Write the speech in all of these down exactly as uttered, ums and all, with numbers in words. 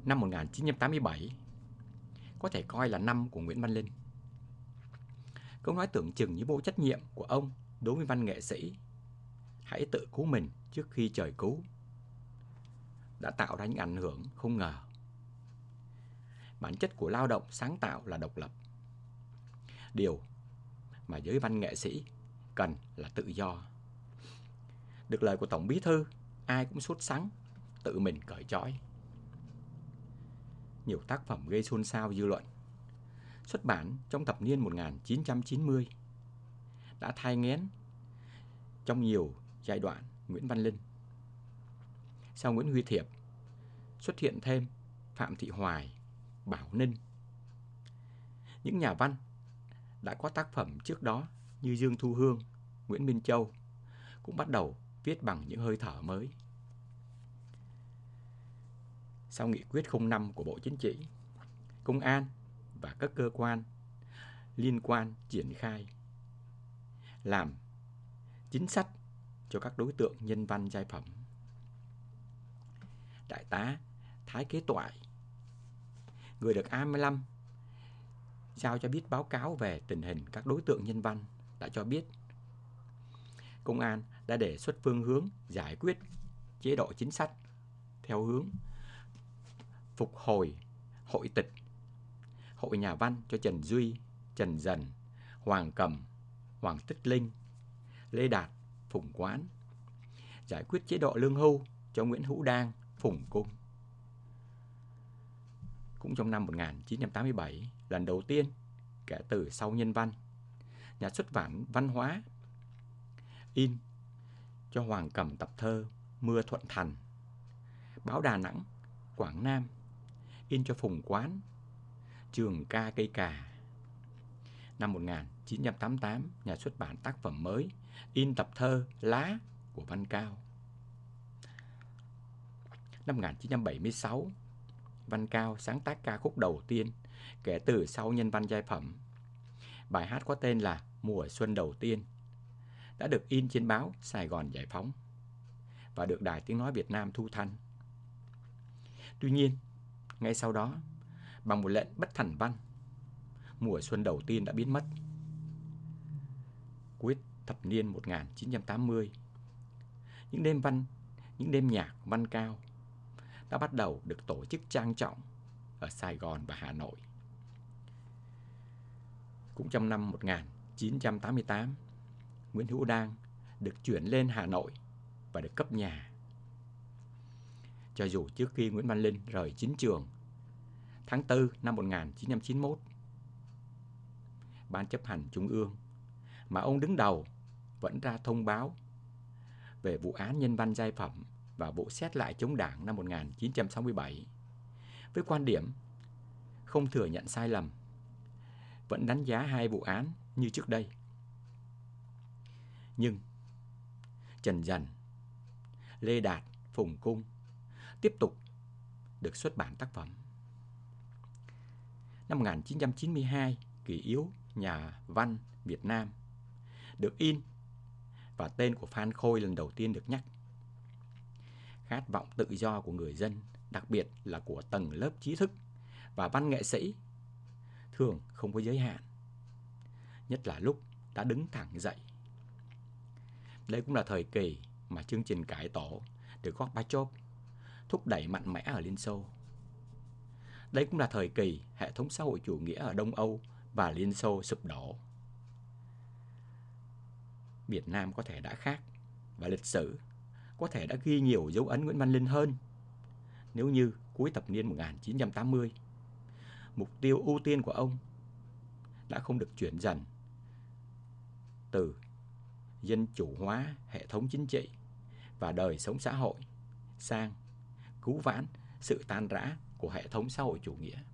năm một nghìn chín trăm tám mươi bảy có thể coi là năm của Nguyễn Văn Linh. Câu nói tưởng chừng như vô trách nhiệm của ông đối với văn nghệ sĩ "Hãy tự cứu mình trước khi trời cứu" đã tạo ra những ảnh hưởng không ngờ. Bản chất của lao động sáng tạo là độc lập. Điều mà giới văn nghệ sĩ cần là tự do. Được lời của Tổng Bí thư, ai cũng sốt sắng tự mình cởi trói. Nhiều tác phẩm gây xôn xao dư luận xuất bản trong thập niên một nghìn chín trăm chín mươi đã thai nghén trong nhiều giai đoạn Nguyễn Văn Linh. Sau Nguyễn Huy Thiệp xuất hiện thêm Phạm Thị Hoài, Bảo Ninh. Những nhà văn đã có tác phẩm trước đó như Dương Thu Hương, Nguyễn Minh Châu cũng bắt đầu viết bằng những hơi thở mới. Sau nghị quyết không năm của Bộ Chính trị, Công an và các cơ quan liên quan triển khai làm chính sách cho các đối tượng nhân văn giai phẩm. Đại tá Thái Kế Toại, người được A mươi lăm giao cho biết báo cáo về tình hình các đối tượng nhân văn, đã cho biết Công an đã đề xuất phương hướng giải quyết chế độ chính sách theo hướng phục hồi hội tịch, hội nhà văn cho Trần Duy, Trần Dần, Hoàng Cẩm, Hoàng Tích Linh, Lê Đạt, Phùng Quán, giải quyết chế độ lương hưu cho Nguyễn Hữu Đang, Phùng Cung. Cũng trong năm một nghìn chín trăm tám mươi bảy, lần đầu tiên kể từ sau Nhân văn, nhà xuất bản Văn hóa in cho Hoàng Cẩm tập thơ Mưa Thuận Thành, báo Đà Nẵng, Quảng Nam in cho Phùng Quán Trường Ca Cây Cà. Năm một nghìn chín trăm tám mươi tám, nhà xuất bản Tác Phẩm Mới in tập thơ Lá của Văn Cao. Năm một nghìn chín trăm bảy mươi sáu, Văn Cao sáng tác ca khúc đầu tiên kể từ sau Nhân văn giai phẩm. Bài hát có tên là Mùa Xuân Đầu Tiên, đã được in trên báo Sài Gòn Giải Phóng và được Đài Tiếng Nói Việt Nam thu thanh. Tuy nhiên, ngay sau đó, bằng một lệnh bất thành văn, Mùa Xuân Đầu Tiên đã biến mất. Cuối thập niên một nghìn chín trăm tám mươi, những đêm văn, những đêm nhạc Văn Cao đã bắt đầu được tổ chức trang trọng ở Sài Gòn và Hà Nội. Cũng trong năm một nghìn chín trăm tám mươi tám, Nguyễn Hữu Đang được chuyển lên Hà Nội và được cấp nhà. Cho dù trước khi Nguyễn Văn Linh rời chiến trường tháng tư năm một nghìn chín trăm chín mươi mốt, Ban chấp hành Trung ương mà ông đứng đầu vẫn ra thông báo về vụ án nhân văn giai phẩm và vụ xét lại chống đảng năm một nghìn chín trăm sáu mươi bảy với quan điểm không thừa nhận sai lầm, vẫn đánh giá hai vụ án như trước đây. Nhưng Trần Dần, Lê Đạt, Phùng Cung tiếp tục được xuất bản tác phẩm. Năm một nghìn chín trăm chín mươi hai, Kỷ yếu nhà văn Việt Nam được in và tên của Phan Khôi lần đầu tiên được nhắc. Khát vọng tự do của người dân, đặc biệt là của tầng lớp trí thức và văn nghệ sĩ, thường không có giới hạn, nhất là lúc đã đứng thẳng dậy. Đây cũng là thời kỳ mà chương trình cải tổ được Gorbachev thúc đẩy mạnh mẽ ở Liên Xô. Đây cũng là thời kỳ hệ thống xã hội chủ nghĩa ở Đông Âu và Liên Xô sụp đổ. Việt Nam có thể đã khác và lịch sử có thể đã ghi nhiều dấu ấn Nguyễn Văn Linh hơn nếu như cuối thập niên một nghìn chín trăm tám mươi, mục tiêu ưu tiên của ông đã không được chuyển dần từ dân chủ hóa hệ thống chính trị và đời sống xã hội sang cứu vãn sự tan rã của hệ thống xã hội chủ nghĩa.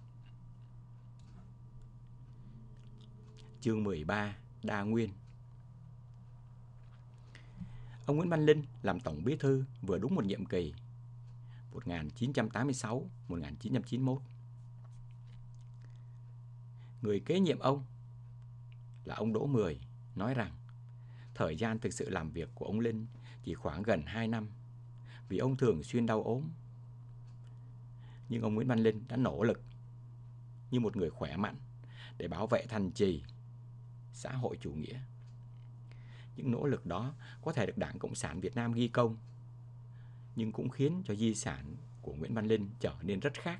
Chương mười ba, Đa Nguyên. Ông Nguyễn Văn Linh làm Tổng Bí thư vừa đúng một nhiệm kỳ một nghìn chín trăm tám mươi sáu đến một nghìn chín trăm chín mươi mốt. Người kế nhiệm ông là ông Đỗ Mười nói rằng thời gian thực sự làm việc của ông Linh chỉ khoảng gần hai năm vì ông thường xuyên đau ốm. Nhưng ông Nguyễn Văn Linh đã nỗ lực như một người khỏe mạnh để bảo vệ thành trì xã hội chủ nghĩa. Những nỗ lực đó có thể được Đảng Cộng sản Việt Nam ghi công, nhưng cũng khiến cho di sản của Nguyễn Văn Linh trở nên rất khác.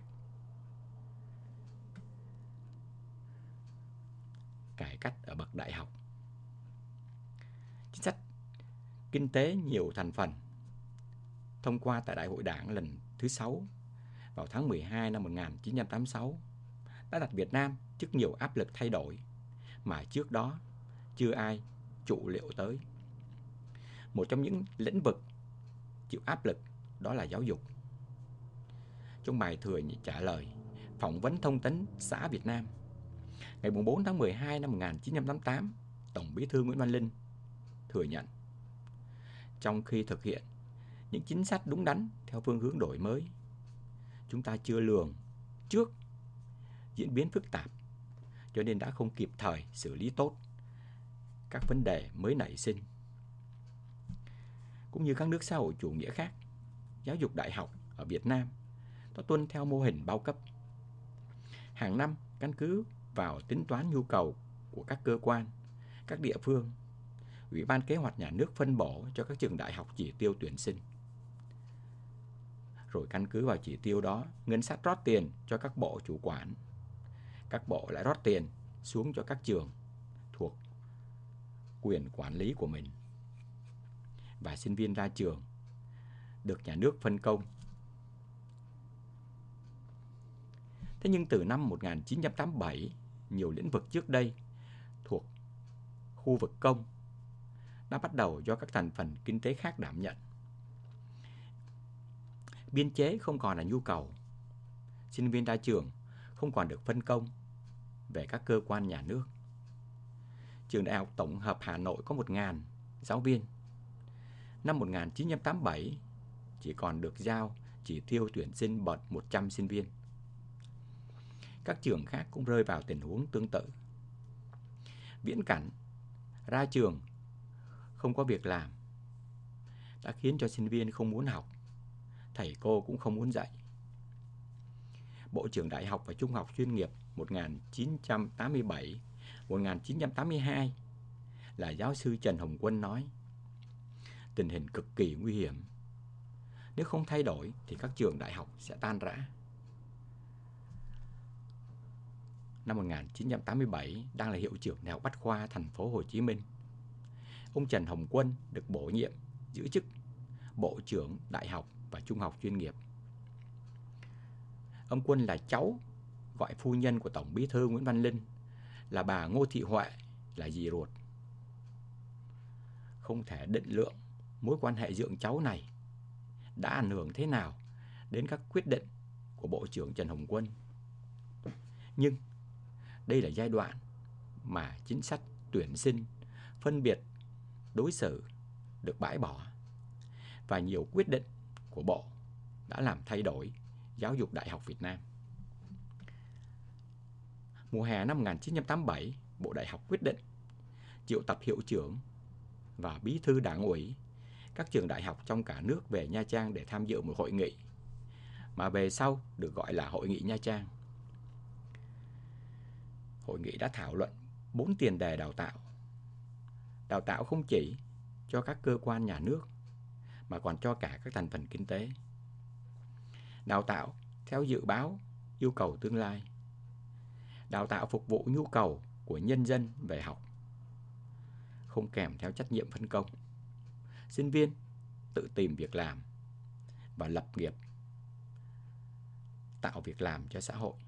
Cải cách ở bậc đại học. Chính sách kinh tế nhiều thành phần thông qua tại Đại hội Đảng lần thứ sáu vào tháng mười hai năm một nghìn chín trăm tám mươi sáu đã đặt Việt Nam trước nhiều áp lực thay đổi mà trước đó chưa ai trụ liệu tới. Một trong những lĩnh vực chịu áp lực đó là giáo dục. Trong bài thừa trả lời phỏng vấn Thông tấn xã Việt Nam ngày bốn tháng mười hai năm một nghìn chín trăm tám mươi tám, Tổng Bí thư Nguyễn Văn Linh thừa nhận trong khi thực hiện những chính sách đúng đắn theo phương hướng đổi mới, chúng ta chưa lường trước diễn biến phức tạp, cho nên đã không kịp thời xử lý tốt các vấn đề mới nảy sinh. Cũng như các nước xã hội chủ nghĩa khác, giáo dục đại học ở Việt Nam nó tuân theo mô hình bao cấp. Hàng năm căn cứ vào tính toán nhu cầu của các cơ quan, các địa phương, Ủy ban Kế hoạch Nhà nước phân bổ cho các trường đại học chỉ tiêu tuyển sinh. Rồi căn cứ vào chỉ tiêu đó, ngân sách rót tiền cho các bộ chủ quản. Các bộ lại rót tiền xuống cho các trường thuộc quyền quản lý của mình. Và sinh viên ra trường được nhà nước phân công. Thế nhưng từ năm một nghìn chín trăm tám mươi bảy, nhiều lĩnh vực trước đây thuộc khu vực công đã bắt đầu do các thành phần kinh tế khác đảm nhận. Biên chế không còn là nhu cầu. Sinh viên ra trường không còn được phân công về các cơ quan nhà nước. Trường Đại học Tổng hợp Hà Nội có một nghìn giáo viên. Năm một nghìn chín trăm tám mươi bảy chỉ còn được giao chỉ tiêu tuyển sinh bậc một trăm sinh viên. Các trường khác cũng rơi vào tình huống tương tự. Viễn cảnh ra trường không có việc làm đã khiến cho sinh viên không muốn học, thầy cô cũng không muốn dạy. Bộ trưởng Đại học và Trung học chuyên nghiệp một nghìn chín trăm tám mươi bảy đến một nghìn chín trăm tám mươi hai là giáo sư Trần Hồng Quân nói: tình hình cực kỳ nguy hiểm. Nếu không thay đổi thì các trường đại học sẽ tan rã. Năm một nghìn chín trăm tám mươi bảy, đang là hiệu trưởng Đại học Bách khoa thành phố Hồ Chí Minh, ông Trần Hồng Quân được bổ nhiệm giữ chức Bộ trưởng Đại học và Trung học chuyên nghiệp. Ông Quân là cháu gọi phu nhân của Tổng Bí thư Nguyễn Văn Linh là bà Ngô Thị Huệ là dì ruột. Không thể định lượng mối quan hệ dượng cháu này đã ảnh hưởng thế nào đến các quyết định của Bộ trưởng Trần Hồng Quân. Nhưng đây là giai đoạn mà chính sách tuyển sinh, phân biệt, đối xử được bãi bỏ và nhiều quyết định của Bộ đã làm thay đổi giáo dục đại học Việt Nam. Mùa hè năm một nghìn chín trăm tám mươi bảy, Bộ Đại học quyết định triệu tập hiệu trưởng và bí thư đảng ủy các trường đại học trong cả nước về Nha Trang để tham dự một hội nghị mà về sau được gọi là Hội nghị Nha Trang. Hội nghị đã thảo luận bốn tiền đề đào tạo. Đào tạo không chỉ cho các cơ quan nhà nước mà còn cho cả các thành phần kinh tế. Đào tạo theo dự báo yêu cầu tương lai. Đào tạo phục vụ nhu cầu của nhân dân về học, không kèm theo trách nhiệm phân công. Sinh viên tự tìm việc làm và lập nghiệp, tạo việc làm cho xã hội.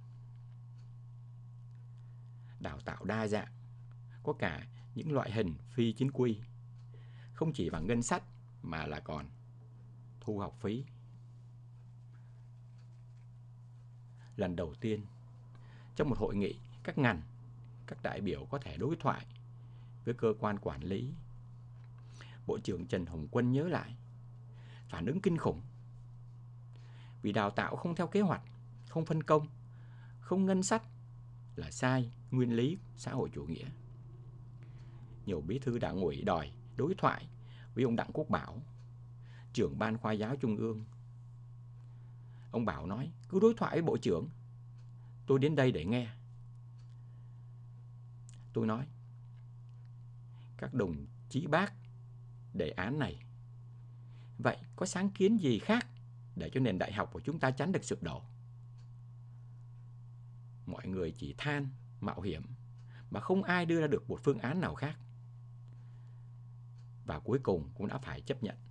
Đào tạo đa dạng, có cả những loại hình phi chính quy, không chỉ bằng ngân sách mà là còn thu học phí. Lần đầu tiên, trong một hội nghị các ngành, các đại biểu có thể đối thoại với cơ quan quản lý. Bộ trưởng Trần Hồng Quân nhớ lại, phản ứng kinh khủng. Vì đào tạo không theo kế hoạch, không phân công, không ngân sách là sai nguyên lý xã hội chủ nghĩa. Nhiều bí thư đảng ủy đòi đối thoại với ông Đặng Quốc Bảo, trưởng ban khoa giáo trung ương. Ông Bảo nói, cứ đối thoại với bộ trưởng. Tôi đến đây để nghe. Tôi nói, các đồng chí bác đề án này, vậy có sáng kiến gì khác để cho nền đại học của chúng ta tránh được sụp đổ? Mọi người chỉ than, mạo hiểm, mà không ai đưa ra được một phương án nào khác. Và cuối cùng cũng đã phải chấp nhận.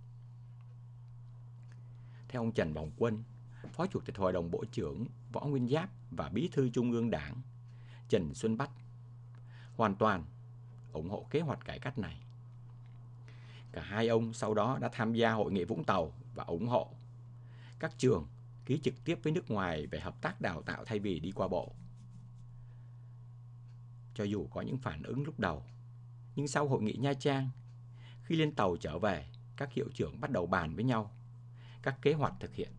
Theo ông Trần Bồng Quân, Phó Chủ tịch Hội đồng Bộ trưởng Võ Nguyên Giáp và Bí thư Trung ương Đảng Trần Xuân Bách hoàn toàn ủng hộ kế hoạch cải cách này. Cả hai ông sau đó đã tham gia Hội nghị Vũng Tàu và ủng hộ các trường ký trực tiếp với nước ngoài về hợp tác đào tạo thay vì đi qua bộ. Cho dù có những phản ứng lúc đầu, nhưng sau Hội nghị Nha Trang, khi lên tàu trở về, các hiệu trưởng bắt đầu bàn với nhau các kế hoạch thực hiện.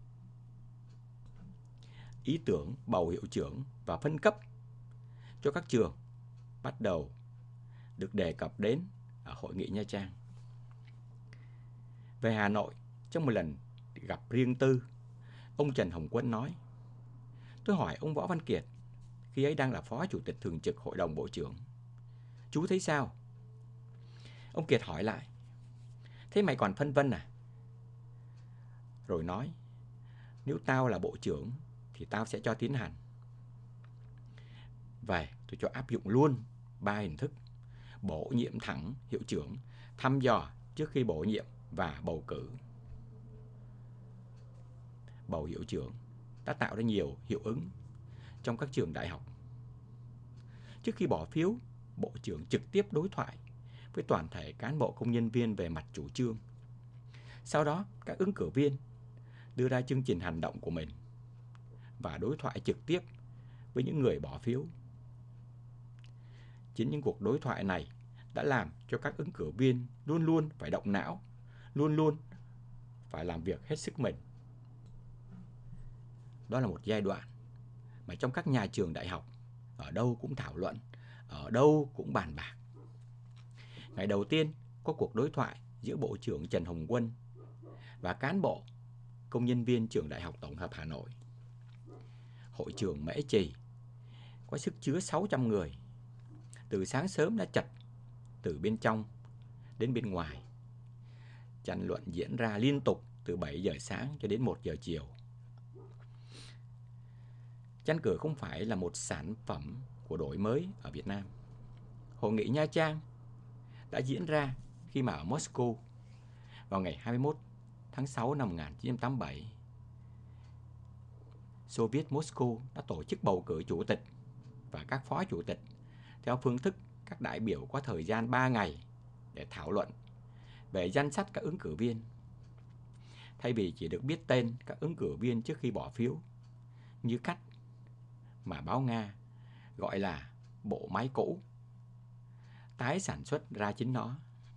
Ý tưởng bầu hiệu trưởng và phân cấp cho các trường bắt đầu được đề cập đến ở Hội nghị Nha Trang. Về Hà Nội, trong một lần gặp riêng tư, ông Trần Hồng Quân nói, tôi hỏi ông Võ Văn Kiệt, khi ấy đang là Phó Chủ tịch Thường trực Hội đồng Bộ trưởng, chú thấy sao? Ông Kiệt hỏi lại, thế mày còn phân vân à? Rồi nói, nếu tao là bộ trưởng thì tao sẽ cho tiến hành. Về tôi cho áp dụng luôn ba hình thức: bổ nhiệm thẳng hiệu trưởng, thăm dò trước khi bổ nhiệm và bầu cử. Bầu hiệu trưởng đã tạo ra nhiều hiệu ứng trong các trường đại học. Trước khi bỏ phiếu, bộ trưởng trực tiếp đối thoại với toàn thể cán bộ công nhân viên về mặt chủ trương. Sau đó, các ứng cử viên đưa ra chương trình hành động của mình và đối thoại trực tiếp với những người bỏ phiếu. Chính những cuộc đối thoại này đã làm cho các ứng cử viên luôn luôn phải động não, luôn luôn phải làm việc hết sức mình. Đó là một giai đoạn mà trong các nhà trường đại học, ở đâu cũng thảo luận, ở đâu cũng bàn bạc. Ngày đầu tiên có cuộc đối thoại giữa Bộ trưởng Trần Hồng Quân và cán bộ công nhân viên trường Đại học Tổng hợp Hà Nội. Hội trường Mễ Trì có sức chứa sáu trăm người. Từ sáng sớm đã chật từ bên trong đến bên ngoài. Tranh luận diễn ra liên tục từ bảy giờ sáng cho đến một giờ chiều. Tranh cử không phải là một sản phẩm của đổi mới ở Việt Nam. Hội nghị Nha Trang đã diễn ra khi mà ở Moscow vào ngày hai mươi mốt tháng sáu năm một nghìn chín trăm tám mươi bảy. Xô Viết Moscow đã tổ chức bầu cử chủ tịch và các phó chủ tịch theo phương thức các đại biểu có thời gian ba ngày để thảo luận về danh sách các ứng cử viên. Thay vì chỉ được biết tên các ứng cử viên trước khi bỏ phiếu, như cách mà báo Nga gọi là bộ máy cũ, tái sản xuất ra chính nó.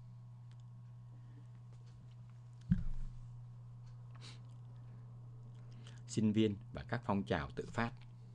Sinh viên và các phong trào tự phát.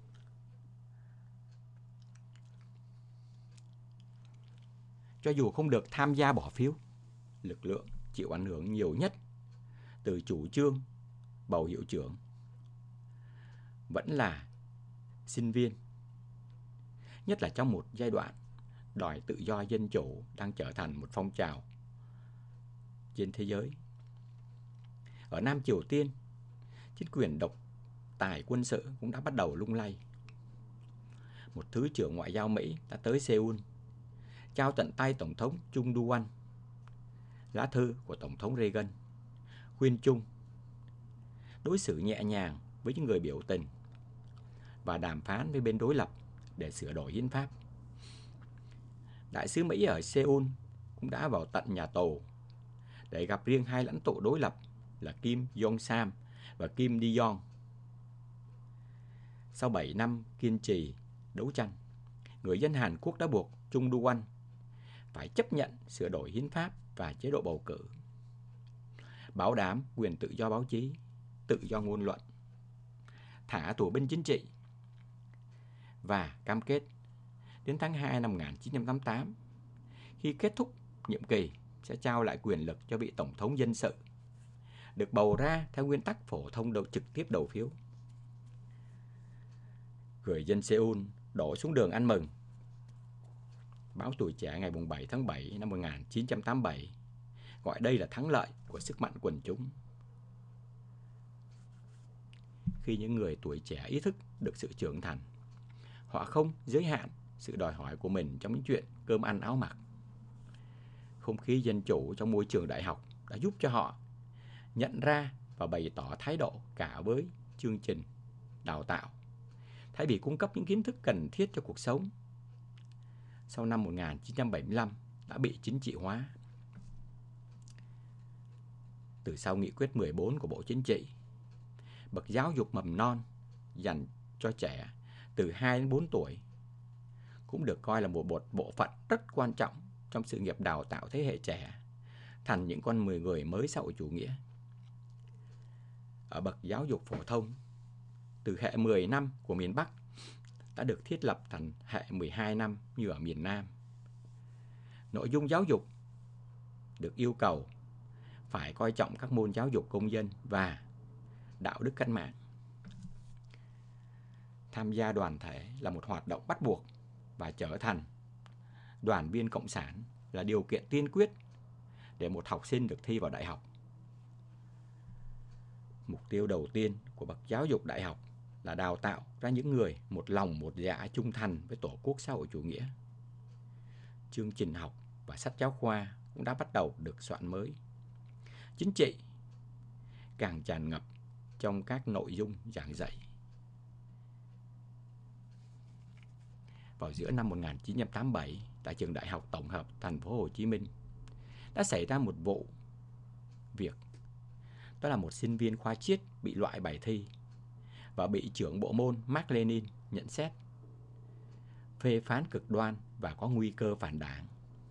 Cho dù không được tham gia bỏ phiếu, lực lượng chịu ảnh hưởng nhiều nhất từ chủ trương bầu hiệu trưởng vẫn là sinh viên, nhất là trong một giai đoạn đòi tự do dân chủ đang trở thành một phong trào trên thế giới. Ở Nam Triều Tiên, chính quyền độc tài quân sự cũng đã bắt đầu lung lay. Một thứ trưởng ngoại giao Mỹ đã tới Seoul, trao tận tay Tổng thống Chung Du-An lá thư của Tổng thống Reagan, khuyên Chung đối xử nhẹ nhàng với những người biểu tình và đàm phán với bên đối lập để sửa đổi hiến pháp. Đại sứ Mỹ ở Seoul cũng đã vào tận nhà tù để gặp riêng hai lãnh tụ đối lập là Kim Jong-sam và Kim Dae-jong. Sau bảy năm kiên trì đấu tranh, người dân Hàn Quốc đã buộc Chung Du-An phải chấp nhận sửa đổi hiến pháp và chế độ bầu cử, bảo đảm quyền tự do báo chí, tự do ngôn luận, thả tù binh chính trị và cam kết đến tháng hai năm một nghìn chín trăm tám mươi tám, khi kết thúc nhiệm kỳ, sẽ trao lại quyền lực cho vị Tổng thống dân sự được bầu ra theo nguyên tắc phổ thông đầu trực tiếp đầu phiếu. Người dân Seoul đổ xuống đường ăn mừng. Báo Tuổi Trẻ ngày bảy tháng bảy năm một nghìn chín trăm tám mươi bảy gọi đây là thắng lợi của sức mạnh quần chúng. Khi những người tuổi trẻ ý thức được sự trưởng thành, họ không giới hạn sự đòi hỏi của mình trong những chuyện cơm ăn áo mặc. Không khí dân chủ trong môi trường đại học đã giúp cho họ nhận ra và bày tỏ thái độ cả với chương trình đào tạo, thay vì cung cấp những kiến thức cần thiết cho cuộc sống. Sau năm một nghìn chín trăm bảy mươi lăm đã bị chính trị hóa. Từ sau nghị quyết mười bốn của Bộ Chính trị, bậc giáo dục mầm non dành cho trẻ từ hai đến bốn tuổi cũng được coi là một bộ, bộ phận rất quan trọng trong sự nghiệp đào tạo thế hệ trẻ thành những con mười người mới xã hội chủ nghĩa. Ở bậc giáo dục phổ thông, từ hệ mười năm của miền Bắc đã được thiết lập thành hệ mười hai năm như ở miền Nam. Nội dung giáo dục được yêu cầu phải coi trọng các môn giáo dục công dân và đạo đức cách mạng. Tham gia đoàn thể là một hoạt động bắt buộc và trở thành đoàn viên cộng sản là điều kiện tiên quyết để một học sinh được thi vào đại học. Mục tiêu đầu tiên của bậc giáo dục đại học là đào tạo ra những người một lòng một dạ trung thành với Tổ quốc xã hội chủ nghĩa. Chương trình học và sách giáo khoa cũng đã bắt đầu được soạn mới. Chính trị càng tràn ngập trong các nội dung giảng dạy. Vào giữa năm một nghìn chín trăm tám mươi bảy, tại trường Đại học Tổng hợp Thành phố Hồ Chí Minh đã xảy ra một vụ việc. Đó là một sinh viên khoa triết bị loại bài thi và bị trưởng bộ môn Mác Lênin nhận xét, phê phán cực đoan và có nguy cơ phản đảng.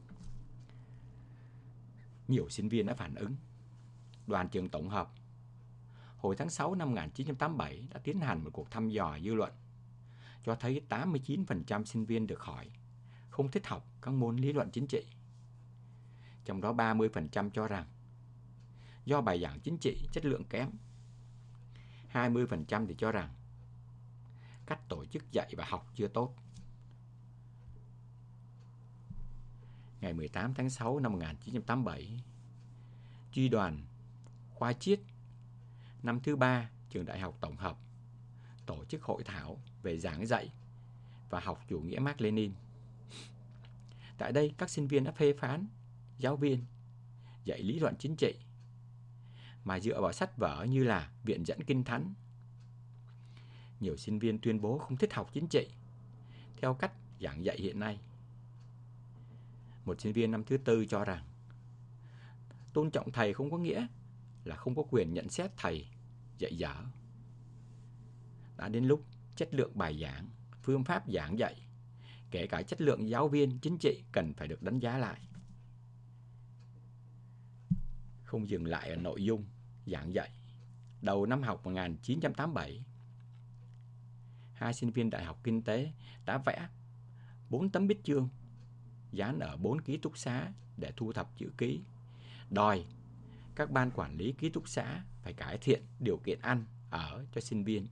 Nhiều sinh viên đã phản ứng. Đoàn trường tổng hợp hồi tháng sáu năm một nghìn chín trăm tám mươi bảy đã tiến hành một cuộc thăm dò dư luận, cho thấy tám mươi chín phần trăm sinh viên được hỏi không thích học các môn lý luận chính trị. Trong đó ba mươi phần trăm cho rằng do bài giảng chính trị chất lượng kém. hai mươi phần trăm thì cho rằng cách tổ chức dạy và học chưa tốt. Ngày mười tám tháng sáu năm một nghìn chín trăm tám mươi bảy, Chi đoàn khoa triết năm thứ ba trường Đại học Tổng hợp tổ chức hội thảo về giảng dạy và học chủ nghĩa Mác Lênin. Tại đây, các sinh viên đã phê phán giáo viên dạy lý luận chính trị mà dựa vào sách vở như là Viện dẫn Kinh Thánh. Nhiều sinh viên tuyên bố không thích học chính trị theo cách giảng dạy hiện nay. Một sinh viên năm thứ tư cho rằng tôn trọng thầy không có nghĩa là không có quyền nhận xét thầy dạy dở. Đã đến lúc chất lượng bài giảng, phương pháp giảng dạy, kể cả chất lượng giáo viên chính trị cần phải được đánh giá lại. Không dừng lại ở nội dung giảng dạy. Đầu năm học một nghìn chín trăm tám mươi bảy, hai sinh viên Đại học Kinh tế đã vẽ bốn tấm bích chương dán ở bốn ký túc xá để thu thập chữ ký, đòi các ban quản lý ký túc xá phải cải thiện điều kiện ăn ở cho sinh viên.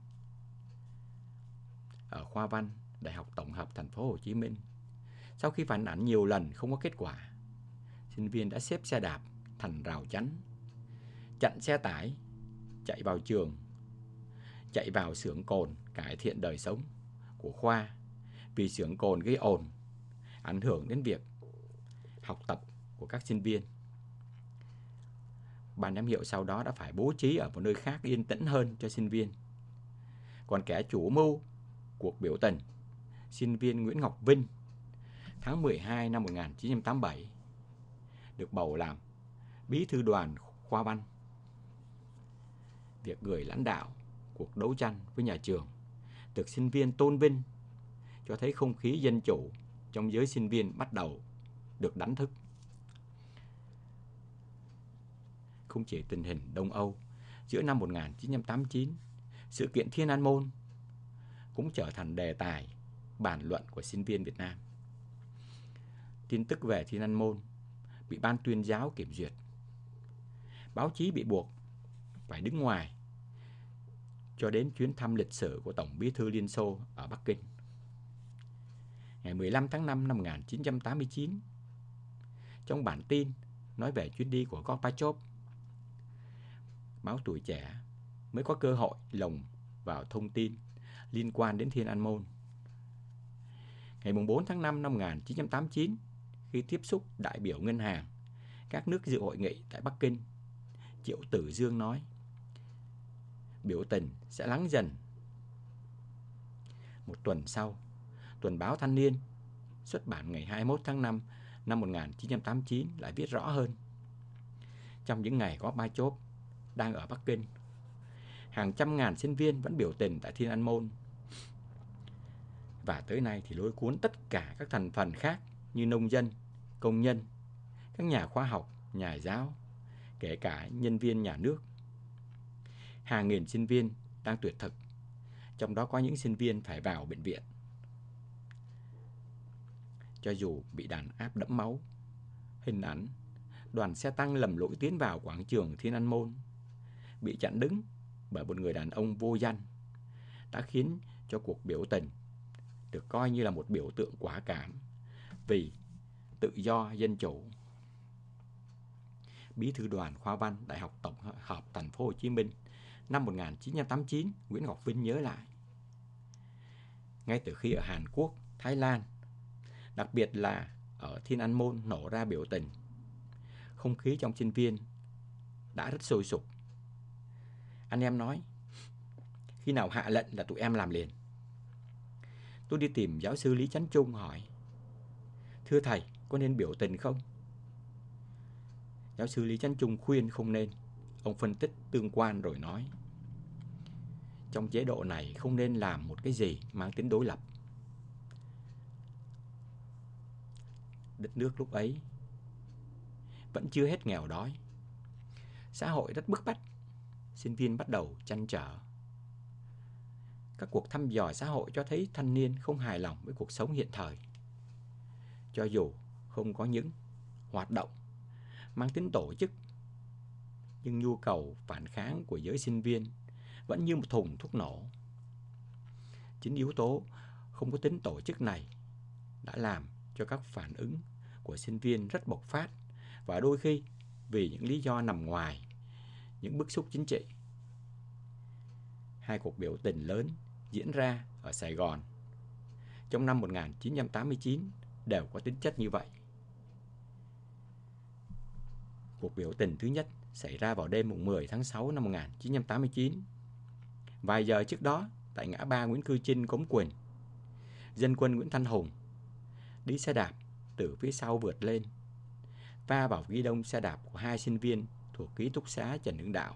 Ở khoa văn Đại học Tổng hợp Thành phố Hồ Chí Minh, sau khi phản ảnh nhiều lần không có kết quả, sinh viên đã xếp xe đạp thành rào chắn, chặn xe tải chạy vào trường, chạy vào xưởng cồn cải thiện đời sống của khoa, vì xưởng cồn gây ồn, ảnh hưởng đến việc học tập của các sinh viên. Ban giám hiệu sau đó đã phải bố trí ở một nơi khác yên tĩnh hơn cho sinh viên. Còn kẻ chủ mưu cuộc biểu tình, sinh viên Nguyễn Ngọc Vinh, tháng mười hai năm một nghìn chín trăm tám mươi bảy, được bầu làm bí thư đoàn khoa văn. Việc người lãnh đạo cuộc đấu tranh với nhà trường được sinh viên tôn vinh, cho thấy không khí dân chủ trong giới sinh viên bắt đầu được đánh thức. Không chỉ tình hình Đông Âu, giữa năm một nghìn chín trăm tám mươi chín, sự kiện Thiên An Môn cũng trở thành đề tài bàn luận của sinh viên Việt Nam. Tin tức về Thiên An Môn bị ban tuyên giáo kiểm duyệt. Báo chí bị buộc phải đứng ngoài cho đến chuyến thăm lịch sử của Tổng bí thư Liên Xô ở Bắc Kinh. Ngày mười lăm tháng năm năm một nghìn chín trăm tám mươi chín, trong bản tin nói về chuyến đi của Gorbachev, báo Tuổi Trẻ mới có cơ hội lồng vào thông tin liên quan đến Thiên An Môn. Ngày bốn tháng năm năm một nghìn chín trăm tám mươi chín, khi tiếp xúc đại biểu ngân hàng các nước dự hội nghị tại Bắc Kinh, Triệu Tử Dương nói biểu tình sẽ lắng dần. Một tuần sau, tuần báo Thanh niên xuất bản ngày hai mươi mốt tháng năm năm một nghìn chín trăm tám mươi chín lại viết rõ hơn. Trong những ngày Gorbachev đang ở Bắc Kinh, hàng trăm ngàn sinh viên vẫn biểu tình tại Thiên An Môn. Và tới nay thì lôi cuốn tất cả các thành phần khác như nông dân, công nhân, các nhà khoa học, nhà giáo, kể cả nhân viên nhà nước. Hàng nghìn sinh viên đang tuyệt thực, trong đó có những sinh viên phải vào bệnh viện. Cho dù bị đàn áp đẫm máu, hình ảnh đoàn xe tăng lầm lũi tiến vào quảng trường Thiên An Môn, bị chặn đứng bởi một người đàn ông vô danh, đã khiến cho cuộc biểu tình được coi như là một biểu tượng quả cảm vì tự do dân chủ. Bí thư đoàn khoa văn Đại học Tổng hợp Thành phố Hồ Chí Minh năm một nghìn chín trăm tám mươi chín, Nguyễn Ngọc Vinh nhớ lại, ngay từ khi ở Hàn Quốc, Thái Lan, đặc biệt là ở Thiên An Môn nổ ra biểu tình, không khí trong sinh viên đã rất sôi sục. Anh em nói, khi nào hạ lệnh là tụi em làm liền. Tôi đi tìm giáo sư Lý Chánh Trung hỏi, thưa thầy, có nên biểu tình không? Giáo sư Lý Chánh Trung khuyên không nên. Ông phân tích tương quan rồi nói, trong chế độ này không nên làm một cái gì mang tính đối lập. Đất nước lúc ấy vẫn chưa hết nghèo đói, xã hội rất bức bách, sinh viên bắt đầu trăn trở. Các cuộc thăm dò xã hội cho thấy thanh niên không hài lòng với cuộc sống hiện thời. Cho dù không có những hoạt động mang tính tổ chức, nhưng nhu cầu phản kháng của giới sinh viên vẫn như một thùng thuốc nổ. Chính yếu tố không có tính tổ chức này đã làm cho các phản ứng của sinh viên rất bộc phát, và đôi khi vì những lý do nằm ngoài những bức xúc chính trị. Hai cuộc biểu tình lớn diễn ra ở Sài Gòn trong năm một nghìn chín trăm tám mươi chín đều có tính chất như vậy. Cuộc biểu tình thứ nhất xảy ra vào đêm mười tháng sáu năm một nghìn chín trăm tám mươi chín. Vài giờ trước đó, tại ngã ba Nguyễn Cư Trinh, Cống Quỳnh, dân quân Nguyễn Thanh Hùng đi xe đạp từ phía sau vượt lên, va vào ghi đông xe đạp của hai sinh viên thuộc ký túc xá Trần Hưng Đạo.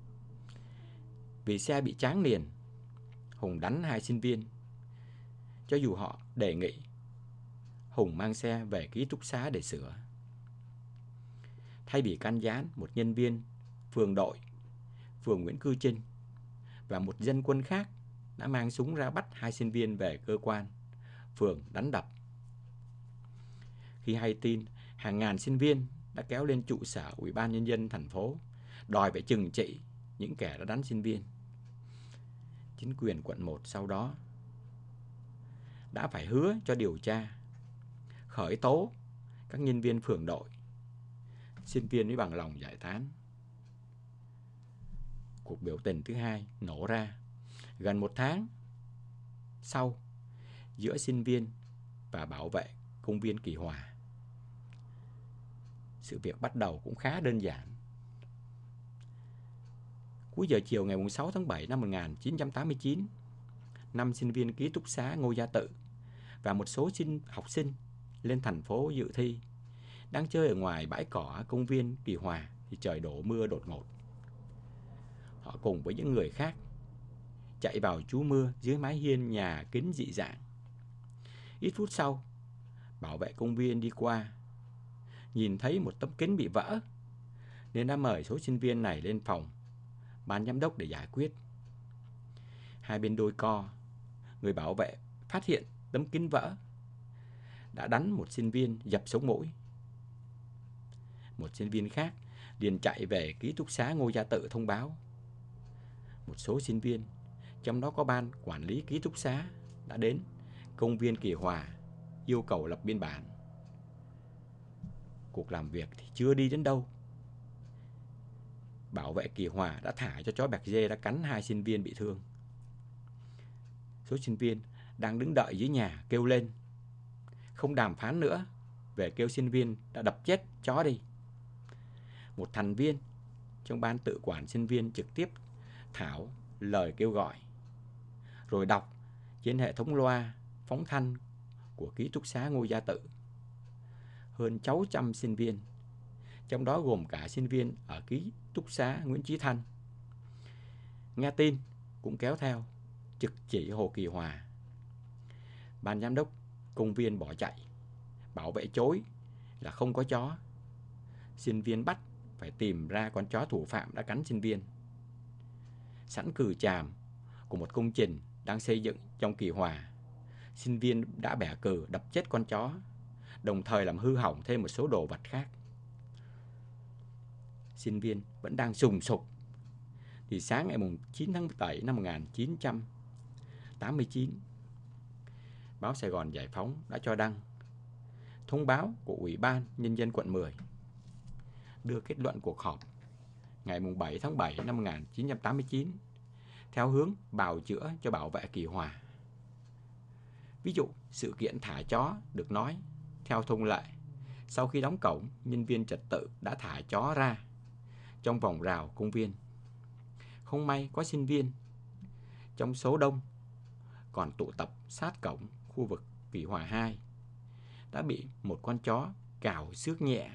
Vì xe bị tráng liền, Hùng đánh hai sinh viên. Cho dù họ đề nghị, Hùng mang xe về ký túc xá để sửa. Thay vì can gián, một nhân viên phường đội, phường Nguyễn Cư Trinh và một dân quân khác đã mang súng ra bắt hai sinh viên về cơ quan, phường đánh đập. Khi hay tin, hàng ngàn sinh viên đã kéo lên trụ sở Ủy ban Nhân dân thành phố, đòi phải trừng trị những kẻ đã đánh sinh viên. Chính quyền quận một sau đó đã phải hứa cho điều tra, khởi tố các nhân viên phường đội. Sinh viên mới bằng lòng giải tán. Cuộc biểu tình thứ hai nổ ra gần một tháng sau giữa sinh viên và bảo vệ công viên Kỳ Hòa. Sự việc bắt đầu cũng khá đơn giản. Cuối giờ chiều ngày sáu tháng bảy năm một nghìn chín trăm tám mươi chín, năm sinh viên ký túc xá Ngô Gia Tự và một số sinh học sinh lên thành phố dự thi đang chơi ở ngoài bãi cỏ công viên Kỳ Hòa thì trời đổ mưa đột ngột. Họ cùng với những người khác chạy vào trú mưa dưới mái hiên nhà kính dị dạng. Ít phút sau, bảo vệ công viên đi qua, nhìn thấy một tấm kính bị vỡ, nên đã mời số sinh viên này lên phòng ban giám đốc để giải quyết. Hai bên đôi co, người bảo vệ phát hiện tấm kính vỡ, đã đánh một sinh viên dập sống mũi. Một sinh viên khác liền chạy về ký túc xá Ngô Gia Tự thông báo một số sinh viên, trong đó có ban quản lý ký túc xá, đã đến công viên Kỳ Hòa yêu cầu lập biên bản. Cuộc làm việc thì chưa đi đến đâu, bảo vệ Kỳ Hòa đã thả cho chó bẹt dê đã cắn hai sinh viên bị thương. Số sinh viên đang đứng đợi dưới nhà kêu lên, không đàm phán nữa, về kêu sinh viên đã đập chết chó đi. Một thành viên trong ban tự quản sinh viên trực tiếp thảo lời kêu gọi, rồi đọc trên hệ thống loa phóng thanh của ký túc xá Ngô Gia Tự. Hơn sáu trăm sinh viên, trong đó gồm cả sinh viên ở ký túc xá Nguyễn Chí Thanh, nghe tin cũng kéo theo trực chỉ Hồ Kỳ Hòa. Ban giám đốc công viên bỏ chạy, bảo vệ chối là không có chó. Sinh viên bắt phải tìm ra con chó thủ phạm đã cắn sinh viên. Sẵn cừ tràm của một công trình đang xây dựng trong Kỳ Hòa, sinh viên đã bẻ cừ đập chết con chó, đồng thời làm hư hỏng thêm một số đồ vật khác. Sinh viên vẫn đang sùng sục thì sáng ngày chín tháng bảy năm một nghìn chín trăm tám mươi chín, báo Sài Gòn Giải Phóng đã cho đăng thông báo của Ủy ban Nhân dân quận mười đưa kết luận cuộc họp ngày bảy tháng bảy năm một nghìn chín trăm tám mươi chín theo hướng bào chữa cho bảo vệ Kỳ Hòa. Ví dụ, sự kiện thả chó được nói theo thông lệ, sau khi đóng cổng, nhân viên trật tự đã thả chó ra trong vòng rào công viên. Không may có sinh viên trong số đông còn tụ tập sát cổng khu vực Kỳ Hòa hai đã bị một con chó cào xước nhẹ.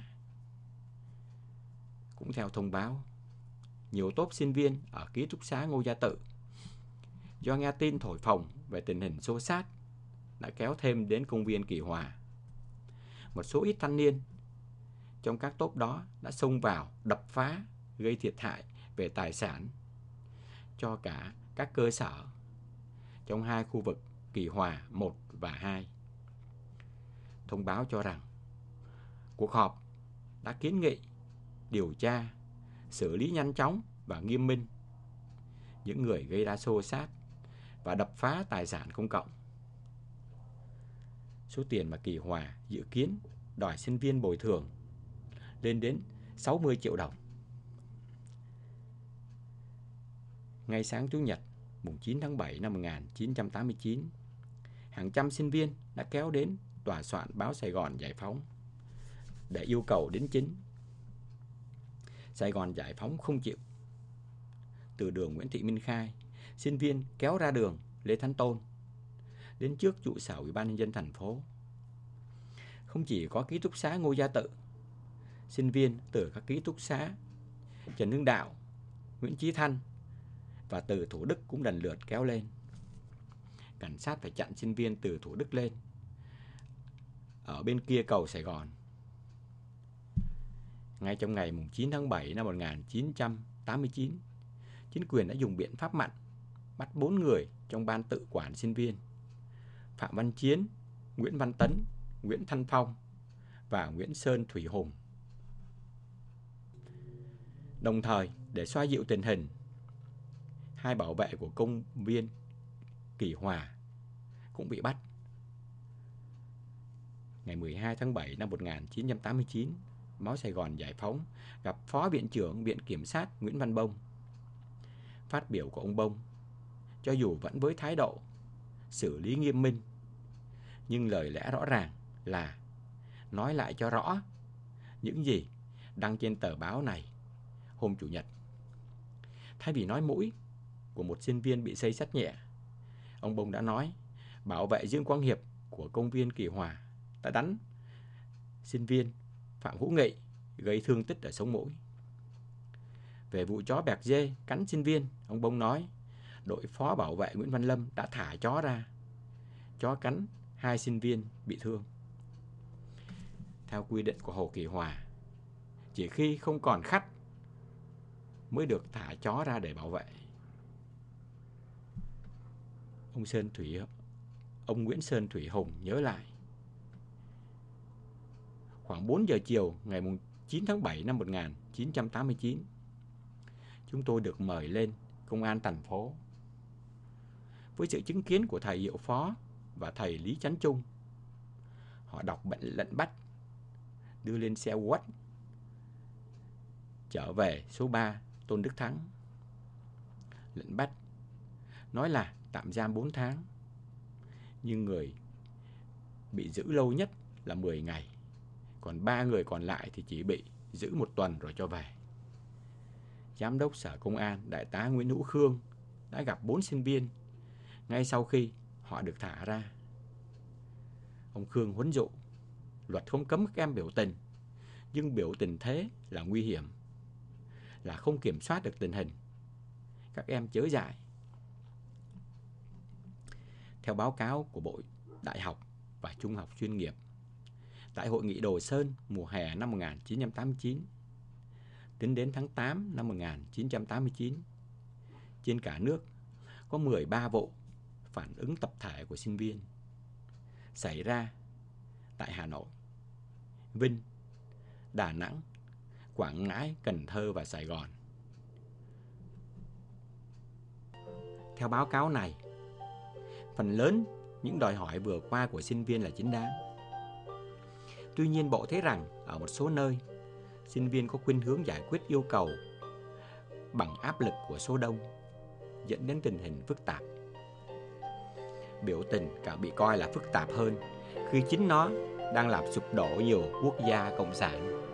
Cũng theo thông báo, nhiều tốp sinh viên ở ký túc xá Ngô Gia Tự do nghe tin thổi phồng về tình hình xô xát đã kéo thêm đến công viên Kỳ Hòa. Một số ít thanh niên trong các tốp đó đã xông vào đập phá, gây thiệt hại về tài sản cho cả các cơ sở trong hai khu vực Kỳ Hòa một và hai. Thông báo cho rằng cuộc họp đã kiến nghị điều tra, xử lý nhanh chóng và nghiêm minh những người gây ra xô xát và đập phá tài sản công cộng. Số tiền mà Kỳ Hòa dự kiến đòi sinh viên bồi thường lên đến sáu mươi triệu đồng. Ngay sáng Chủ nhật, mùng chín tháng bảy năm một nghìn chín trăm tám mươi chín, hàng trăm sinh viên đã kéo đến tòa soạn báo Sài Gòn Giải Phóng để yêu cầu đính chính. Sài Gòn Giải Phóng không chịu. Từ đường Nguyễn Thị Minh Khai, sinh viên kéo ra đường Lê Thánh Tôn, đến trước trụ sở Ủy ban Nhân dân thành phố. Không chỉ có ký túc xá Ngô Gia Tự, sinh viên từ các ký túc xá Trần Hưng Đạo, Nguyễn Chí Thanh và từ Thủ Đức cũng lần lượt kéo lên. Cảnh sát phải chặn sinh viên từ Thủ Đức lên ở bên kia cầu Sài Gòn. Ngay trong ngày chín tháng bảy năm một nghìn chín trăm tám mươi chín, chính quyền đã dùng biện pháp mạnh bắt bốn người trong ban tự quản sinh viên: Phạm Văn Chiến, Nguyễn Văn Tấn, Nguyễn Thanh Phong và Nguyễn Sơn Thủy Hùng. Đồng thời, để xoa dịu tình hình, hai bảo vệ của công viên Kỳ Hòa cũng bị bắt. Ngày mười hai tháng bảy năm một nghìn chín trăm tám mươi chín, báo Sài Gòn Giải Phóng gặp Phó Viện trưởng Viện Kiểm sát Nguyễn Văn Bông. Phát biểu của ông Bông, cho dù vẫn với thái độ xử lý nghiêm minh, nhưng lời lẽ rõ ràng là nói lại cho rõ những gì đăng trên tờ báo này hôm Chủ nhật. Thay vì nói mũi của một sinh viên bị xây xát nhẹ, ông Bông đã nói bảo vệ Dương Quang Hiệp của công viên Kỳ Hòa đã đánh sinh viên Phạm Hữu Nghị gây thương tích ở sống mũi. Về vụ chó bẹt dê cắn sinh viên, ông Bông nói đội phó bảo vệ Nguyễn Văn Lâm đã thả chó ra. Chó cắn hai sinh viên bị thương. Theo quy định của Hồ Kỳ Hòa, chỉ khi không còn khách mới được thả chó ra để bảo vệ. Ông Sơn Thủy, ông Nguyễn Sơn Thủy Hùng nhớ lại, khoảng bốn giờ chiều ngày chín tháng bảy năm một nghìn chín trăm tám mươi chín, chúng tôi được mời lên công an thành phố. Với sự chứng kiến của thầy Hiệu Phó và thầy Lý Chánh Trung, họ đọc bệnh lệnh bắt, đưa lên xe quách, trở về số ba Tôn Đức Thắng. Lệnh bắt nói là tạm giam bốn tháng, nhưng người bị giữ lâu nhất là mười ngày, còn ba người còn lại thì chỉ bị giữ một tuần rồi cho về. Giám đốc Sở Công an Đại tá Nguyễn Hữu Khương đã gặp bốn sinh viên ngay sau khi họ được thả ra. Ông Khương huấn dụ, luật không cấm các em biểu tình, nhưng biểu tình thế là nguy hiểm, là không kiểm soát được tình hình. Các em chớ dại. Theo báo cáo của Bộ Đại học và Trung học chuyên nghiệp, tại Hội nghị Đồ Sơn mùa hè năm một nghìn chín trăm tám mươi chín, tính đến tháng tám năm một nghìn chín trăm tám mươi chín, trên cả nước có mười ba vụ phản ứng tập thể của sinh viên xảy ra tại Hà Nội, Vinh, Đà Nẵng, Quảng Ngãi, Cần Thơ và Sài Gòn. Theo báo cáo này, phần lớn những đòi hỏi vừa qua của sinh viên là chính đáng. Tuy nhiên, Bộ thấy rằng ở một số nơi, sinh viên có khuynh hướng giải quyết yêu cầu bằng áp lực của số đông, dẫn đến tình hình phức tạp. Biểu tình càng bị coi là phức tạp hơn khi chính nó đang làm sụp đổ nhiều quốc gia cộng sản.